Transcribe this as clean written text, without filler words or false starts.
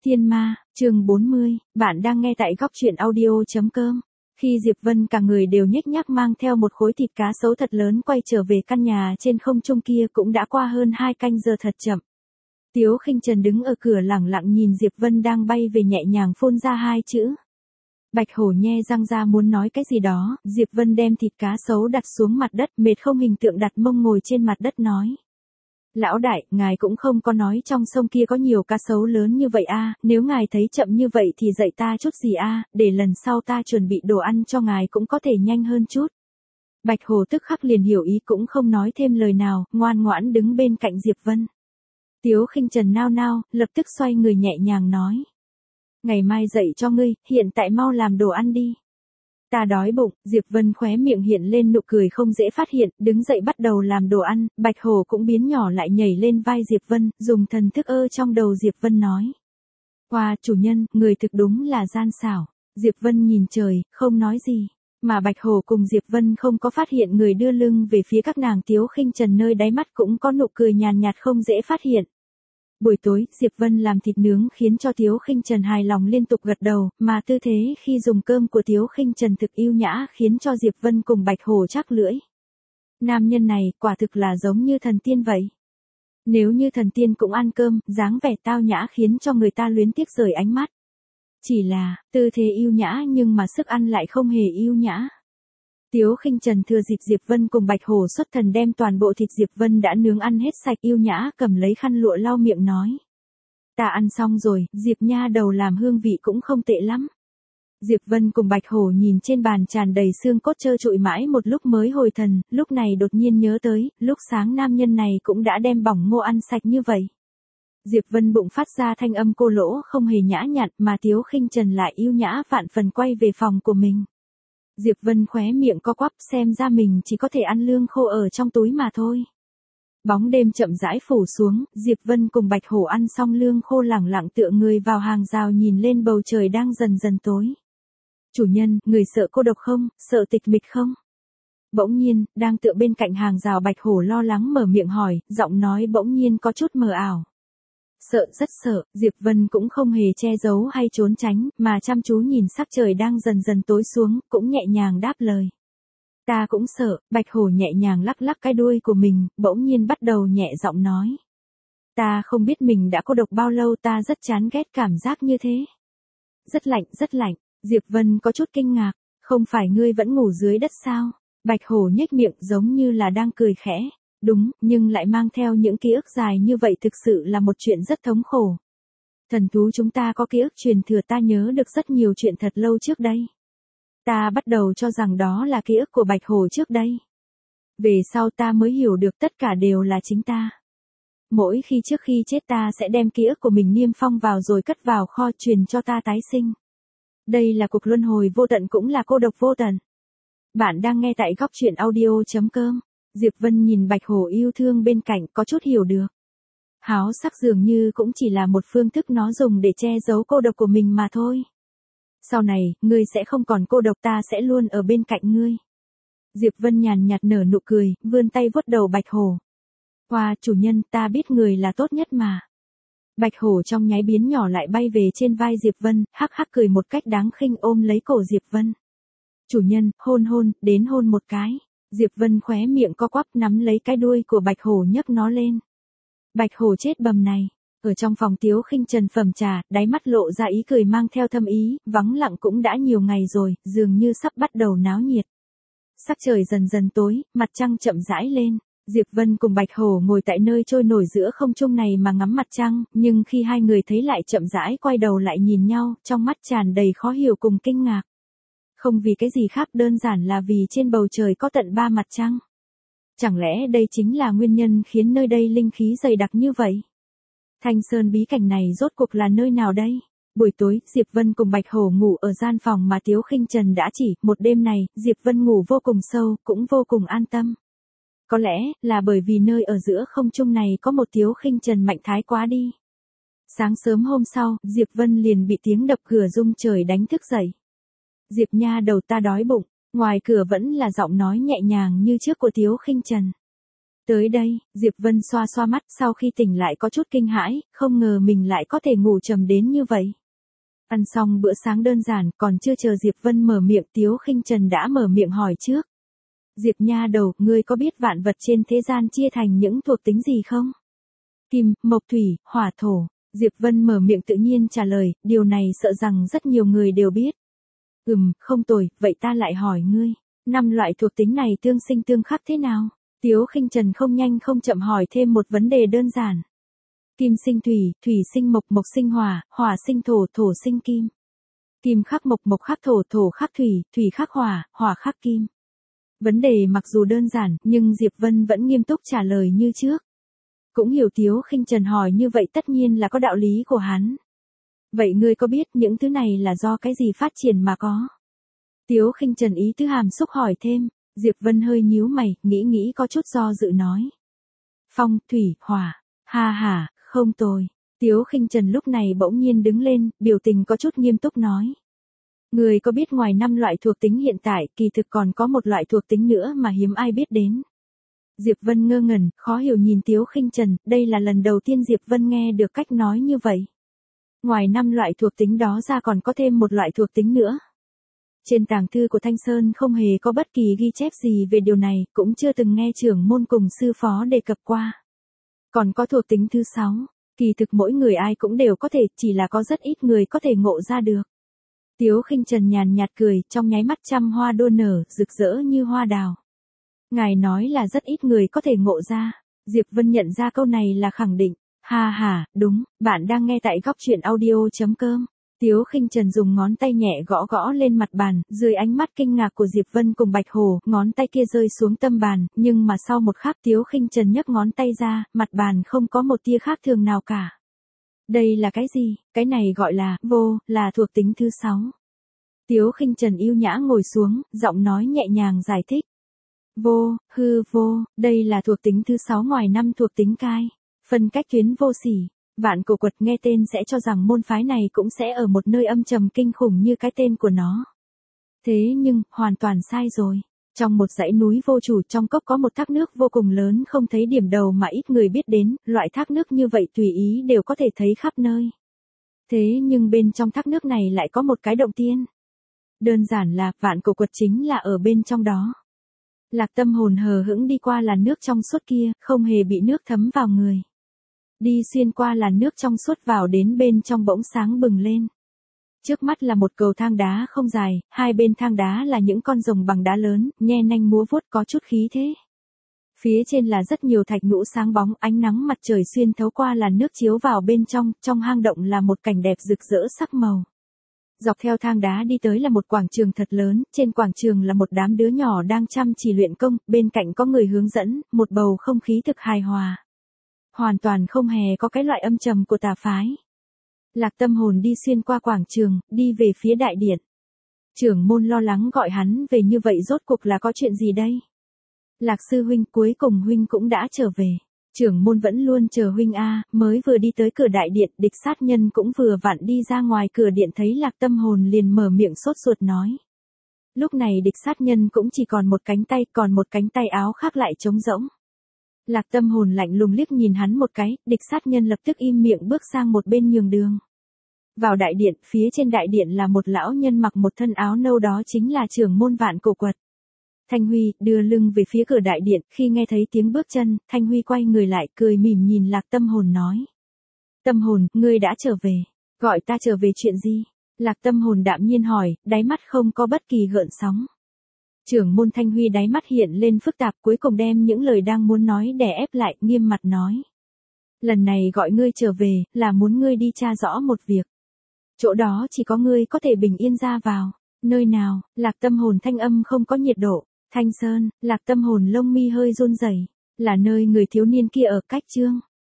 Thiên Ma, chương 40, bạn đang nghe tại góc truyện audio.com. Khi Diệp Vân cả người đều nhếch nhác mang theo một khối thịt cá sấu thật lớn quay trở về căn nhà trên không trung kia cũng đã qua hơn 2 canh giờ thật chậm. Tiếu Khinh Trần đứng ở cửa lẳng lặng nhìn Diệp Vân đang bay về nhẹ nhàng phun ra 2 chữ. Bạch Hổ nhe răng ra muốn nói cái gì đó, Diệp Vân đem thịt cá sấu đặt xuống mặt đất, mệt không hình tượng đặt mông ngồi trên mặt đất nói. Lão đại, ngài cũng không có nói trong sông kia có nhiều cá sấu lớn như vậy a, nếu ngài thấy chậm như vậy thì dạy ta chút gì a, để lần sau ta chuẩn bị đồ ăn cho ngài cũng có thể nhanh hơn chút. Bạch Hổ tức khắc liền hiểu ý cũng không nói thêm lời nào, ngoan ngoãn đứng bên cạnh Diệp Vân. Tiếu Khinh Trần nao nao, lập tức xoay người nhẹ nhàng nói. Ngày mai dạy cho ngươi, hiện tại mau làm đồ ăn đi. Ta đói bụng, Diệp Vân khóe miệng hiện lên nụ cười không dễ phát hiện, đứng dậy bắt đầu làm đồ ăn, Bạch Hổ cũng biến nhỏ lại nhảy lên vai Diệp Vân, dùng thần thức trong đầu Diệp Vân nói. Wow, chủ nhân, người thực đúng là gian xảo. Diệp Vân nhìn trời, không nói gì. Mà Bạch Hổ cùng Diệp Vân không có phát hiện người đưa lưng về phía các nàng. Tiếu Khinh Trần nơi đáy mắt cũng có nụ cười nhàn nhạt không dễ phát hiện. Buổi tối, Diệp Vân làm thịt nướng khiến cho Tiếu Khinh Trần hài lòng liên tục gật đầu, mà tư thế khi dùng cơm của Tiếu Khinh Trần thực yêu nhã khiến cho Diệp Vân cùng Bạch Hổ chắc lưỡi. Nam nhân này, quả thực là giống như thần tiên vậy. Nếu như thần tiên cũng ăn cơm, dáng vẻ tao nhã khiến cho người ta luyến tiếc rời ánh mắt. Chỉ là, tư thế yêu nhã nhưng mà sức ăn lại không hề yêu nhã. Tiếu Khinh Trần thừa dịp Diệp Vân cùng Bạch Hổ xuất thần đem toàn bộ thịt Diệp Vân đã nướng ăn hết sạch, yêu nhã cầm lấy khăn lụa lau miệng nói. Ta ăn xong rồi, Diệp nha đầu làm hương vị cũng không tệ lắm. Diệp Vân cùng Bạch Hổ nhìn trên bàn tràn đầy xương cốt trơ trụi mãi một lúc mới hồi thần, lúc này đột nhiên nhớ tới, lúc sáng nam nhân này cũng đã đem bỏng ngô ăn sạch như vậy. Diệp Vân bụng phát ra thanh âm cô lỗ không hề nhã nhặn, mà Tiếu Khinh Trần lại yêu nhã vạn phần quay về phòng của mình. Diệp Vân khóe miệng co quắp, xem ra mình chỉ có thể ăn lương khô ở trong túi mà thôi. Bóng đêm chậm rãi phủ xuống, Diệp Vân cùng Bạch Hổ ăn xong lương khô lẳng lặng tựa người vào hàng rào nhìn lên bầu trời đang dần dần tối. Chủ nhân, người sợ cô độc không, sợ tịch mịch không? Bỗng nhiên, đang tựa bên cạnh hàng rào Bạch Hổ lo lắng mở miệng hỏi, giọng nói bỗng nhiên có chút mờ ảo. Sợ, rất sợ, Diệp Vân cũng không hề che giấu hay trốn tránh, mà chăm chú nhìn sắc trời đang dần dần tối xuống, cũng nhẹ nhàng đáp lời. Ta cũng sợ, Bạch Hổ nhẹ nhàng lắc lắc cái đuôi của mình, bỗng nhiên bắt đầu nhẹ giọng nói. Ta không biết mình đã cô độc bao lâu, ta rất chán ghét cảm giác như thế. Rất lạnh, rất lạnh, Diệp Vân có chút kinh ngạc, không phải ngươi vẫn ngủ dưới đất sao? Bạch Hổ nhếch miệng giống như là đang cười khẽ. Đúng, nhưng lại mang theo những ký ức dài như vậy thực sự là một chuyện rất thống khổ. Thần thú chúng ta có ký ức truyền thừa, ta nhớ được rất nhiều chuyện thật lâu trước đây. Ta bắt đầu cho rằng đó là ký ức của Bạch Hổ trước đây. Về sau ta mới hiểu được tất cả đều là chính ta. Mỗi khi trước khi chết ta sẽ đem ký ức của mình niêm phong vào rồi cất vào kho truyền cho ta tái sinh. Đây là cuộc luân hồi vô tận cũng là cô độc vô tận. Bạn đang nghe tại góc truyện audio.com. Diệp Vân nhìn Bạch Hổ yêu thương bên cạnh có chút hiểu được. Háo sắc dường như cũng chỉ là một phương thức nó dùng để che giấu cô độc của mình mà thôi. Sau này, ngươi sẽ không còn cô độc, ta sẽ luôn ở bên cạnh ngươi. Diệp Vân nhàn nhạt nở nụ cười, vươn tay vuốt đầu Bạch Hổ. Wow, chủ nhân, ta biết người là tốt nhất mà. Bạch Hổ trong nháy biến nhỏ lại bay về trên vai Diệp Vân, hắc hắc cười một cách đáng khinh ôm lấy cổ Diệp Vân. Chủ nhân, hôn hôn, đến hôn một cái. Diệp Vân khóe miệng co quắp nắm lấy cái đuôi của Bạch Hổ nhấc nó lên. Bạch Hổ chết bầm này. Ở trong phòng Tiếu Khinh Trần phẩm trà, đáy mắt lộ ra ý cười mang theo thâm ý, vắng lặng cũng đã nhiều ngày rồi, dường như sắp bắt đầu náo nhiệt. Sắc trời dần dần tối, mặt trăng chậm rãi lên. Diệp Vân cùng Bạch Hổ ngồi tại nơi trôi nổi giữa không trung này mà ngắm mặt trăng, nhưng khi hai người thấy lại chậm rãi quay đầu lại nhìn nhau, trong mắt tràn đầy khó hiểu cùng kinh ngạc. Không vì cái gì khác, đơn giản là vì trên bầu trời có tận 3 mặt trăng. Chẳng lẽ đây chính là nguyên nhân khiến nơi đây linh khí dày đặc như vậy? Thanh Sơn bí cảnh này rốt cuộc là nơi nào đây? Buổi tối, Diệp Vân cùng Bạch Hổ ngủ ở gian phòng mà Tiếu Khinh Trần đã chỉ, một đêm này, Diệp Vân ngủ vô cùng sâu, cũng vô cùng an tâm. Có lẽ, là bởi vì nơi ở giữa không trung này có một Tiếu Khinh Trần mạnh thái quá đi. Sáng sớm hôm sau, Diệp Vân liền bị tiếng đập cửa rung trời đánh thức dậy. Diệp nha đầu, ta đói bụng, ngoài cửa vẫn là giọng nói nhẹ nhàng như trước của Tiếu Khinh Trần. Tới đây, Diệp Vân xoa xoa mắt sau khi tỉnh lại có chút kinh hãi, không ngờ mình lại có thể ngủ trầm đến như vậy. Ăn xong bữa sáng đơn giản, còn chưa chờ Diệp Vân mở miệng Tiếu Khinh Trần đã mở miệng hỏi trước. Diệp nha đầu, ngươi có biết vạn vật trên thế gian chia thành những thuộc tính gì không? Kim, mộc thủy, hỏa thổ. Diệp Vân mở miệng tự nhiên trả lời, điều này sợ rằng rất nhiều người đều biết. Không tồi, vậy ta lại hỏi ngươi, 5 loại thuộc tính này tương sinh tương khắc thế nào? Tiếu Khinh Trần không nhanh không chậm hỏi thêm một vấn đề đơn giản. Kim sinh thủy, thủy sinh mộc, mộc sinh hỏa, hỏa sinh thổ, thổ sinh kim. Kim khắc mộc, mộc khắc thổ, thổ khắc thủy, thủy khắc hỏa, hỏa khắc kim. Vấn đề mặc dù đơn giản, nhưng Diệp Vân vẫn nghiêm túc trả lời như trước. Cũng hiểu Tiếu Khinh Trần hỏi như vậy tất nhiên là có đạo lý của hắn. Vậy ngươi có biết những thứ này là do cái gì phát triển mà có? Tiếu Khinh Trần ý tứ hàm xúc hỏi thêm, Diệp Vân hơi nhíu mày, nghĩ có chút do dự nói. Phong, thủy, hỏa, ha, không tồi. Tiếu Khinh Trần lúc này bỗng nhiên đứng lên, biểu tình có chút nghiêm túc nói. Ngươi có biết ngoài 5 loại thuộc tính hiện tại, kỳ thực còn có một loại thuộc tính nữa mà hiếm ai biết đến. Diệp Vân ngơ ngẩn, khó hiểu nhìn Tiếu Khinh Trần, đây là lần đầu tiên Diệp Vân nghe được cách nói như vậy. Ngoài 5 loại thuộc tính đó ra còn có thêm một loại thuộc tính nữa. Trên tàng thư của Thanh Sơn không hề có bất kỳ ghi chép gì về điều này, cũng chưa từng nghe trưởng môn cùng sư phó đề cập qua. Còn có thuộc tính thứ 6, kỳ thực mỗi người ai cũng đều có thể, chỉ là có rất ít người có thể ngộ ra được. Tiếu Khinh Trần nhàn nhạt cười, trong nháy mắt trăm hoa đua nở, rực rỡ như hoa đào. Ngài nói là rất ít người có thể ngộ ra. Diệp Vân nhận ra câu này là khẳng định. Ha, đúng, bạn đang nghe tại góc truyện audio.com. Tiếu Khinh Trần dùng ngón tay nhẹ gõ gõ lên mặt bàn, dưới ánh mắt kinh ngạc của Diệp Vân cùng Bạch Hồ, ngón tay kia rơi xuống tâm bàn, nhưng mà sau một khắc Tiếu Khinh Trần nhấc ngón tay ra, mặt bàn không có một tia khác thường nào cả. Đây là cái gì? Cái này gọi là, vô, là thuộc tính thứ 6. Tiếu Khinh Trần yêu nhã ngồi xuống, giọng nói nhẹ nhàng giải thích. Vô, hư vô, đây là thuộc tính thứ 6 ngoài 5 thuộc tính cai. Phân cách tuyến vô sỉ. Vạn Cổ Quật nghe tên sẽ cho rằng môn phái này cũng sẽ ở một nơi âm trầm kinh khủng như cái tên của nó. Thế nhưng, hoàn toàn sai rồi. Trong một dãy núi vô chủ trong cốc có một thác nước vô cùng lớn không thấy điểm đầu mà ít người biết đến, loại thác nước như vậy tùy ý đều có thể thấy khắp nơi. Thế nhưng bên trong thác nước này lại có một cái động tiên. Đơn giản là, Vạn Cổ Quật chính là ở bên trong đó. Lạc Tâm hồn hờ hững đi qua làn nước trong suốt kia, không hề bị nước thấm vào người. Đi xuyên qua làn nước trong suốt vào đến bên trong bỗng sáng bừng lên. Trước mắt là một cầu thang đá không dài, hai bên thang đá là những con rồng bằng đá lớn, nhe nanh múa vuốt có chút khí thế. Phía trên là rất nhiều thạch nhũ sáng bóng, ánh nắng mặt trời xuyên thấu qua làn nước chiếu vào bên trong hang động là một cảnh đẹp rực rỡ sắc màu. Dọc theo thang đá đi tới là một quảng trường thật lớn, trên quảng trường là một đám đứa nhỏ đang chăm chỉ luyện công, bên cạnh có người hướng dẫn, một bầu không khí thực hài hòa. Hoàn toàn không hề có cái loại âm trầm của tà phái. Lạc Tâm hồn đi xuyên qua quảng trường, đi về phía đại điện. Trưởng môn lo lắng gọi hắn về như vậy rốt cuộc là có chuyện gì đây? Lạc sư huynh, cuối cùng huynh cũng đã trở về. Trưởng môn vẫn luôn chờ huynh a, mới vừa đi tới cửa đại điện, địch sát nhân cũng vừa vặn đi ra ngoài cửa điện thấy Lạc Tâm hồn liền mở miệng sốt ruột nói. Lúc này địch sát nhân cũng chỉ còn một cánh tay, còn một cánh tay áo khác lại trống rỗng. Lạc Tâm hồn lạnh lùng liếc nhìn hắn một cái, địch sát nhân lập tức im miệng bước sang một bên nhường đường. Vào đại điện, phía trên đại điện là một lão nhân mặc một thân áo nâu, đó chính là trưởng môn Vạn Cổ Quật. Thanh Huy đưa lưng về phía cửa đại điện, khi nghe thấy tiếng bước chân, Thanh Huy quay người lại cười mỉm nhìn Lạc Tâm hồn nói. Tâm hồn, ngươi đã trở về. Gọi ta trở về chuyện gì? Lạc Tâm hồn đạm nhiên hỏi, đáy mắt không có bất kỳ gợn sóng. Trưởng môn Thanh Huy đáy mắt hiện lên phức tạp, cuối cùng đem những lời đang muốn nói đè ép lại, nghiêm mặt nói. Lần này gọi ngươi trở về, là muốn ngươi đi tra rõ một việc. Chỗ đó chỉ có ngươi có thể bình yên ra vào. Nơi nào? Lạc Tâm hồn thanh âm không có nhiệt độ. Thanh Sơn. Lạc Tâm hồn lông mi hơi run rẩy. Là nơi người thiếu niên kia ở, cách Trương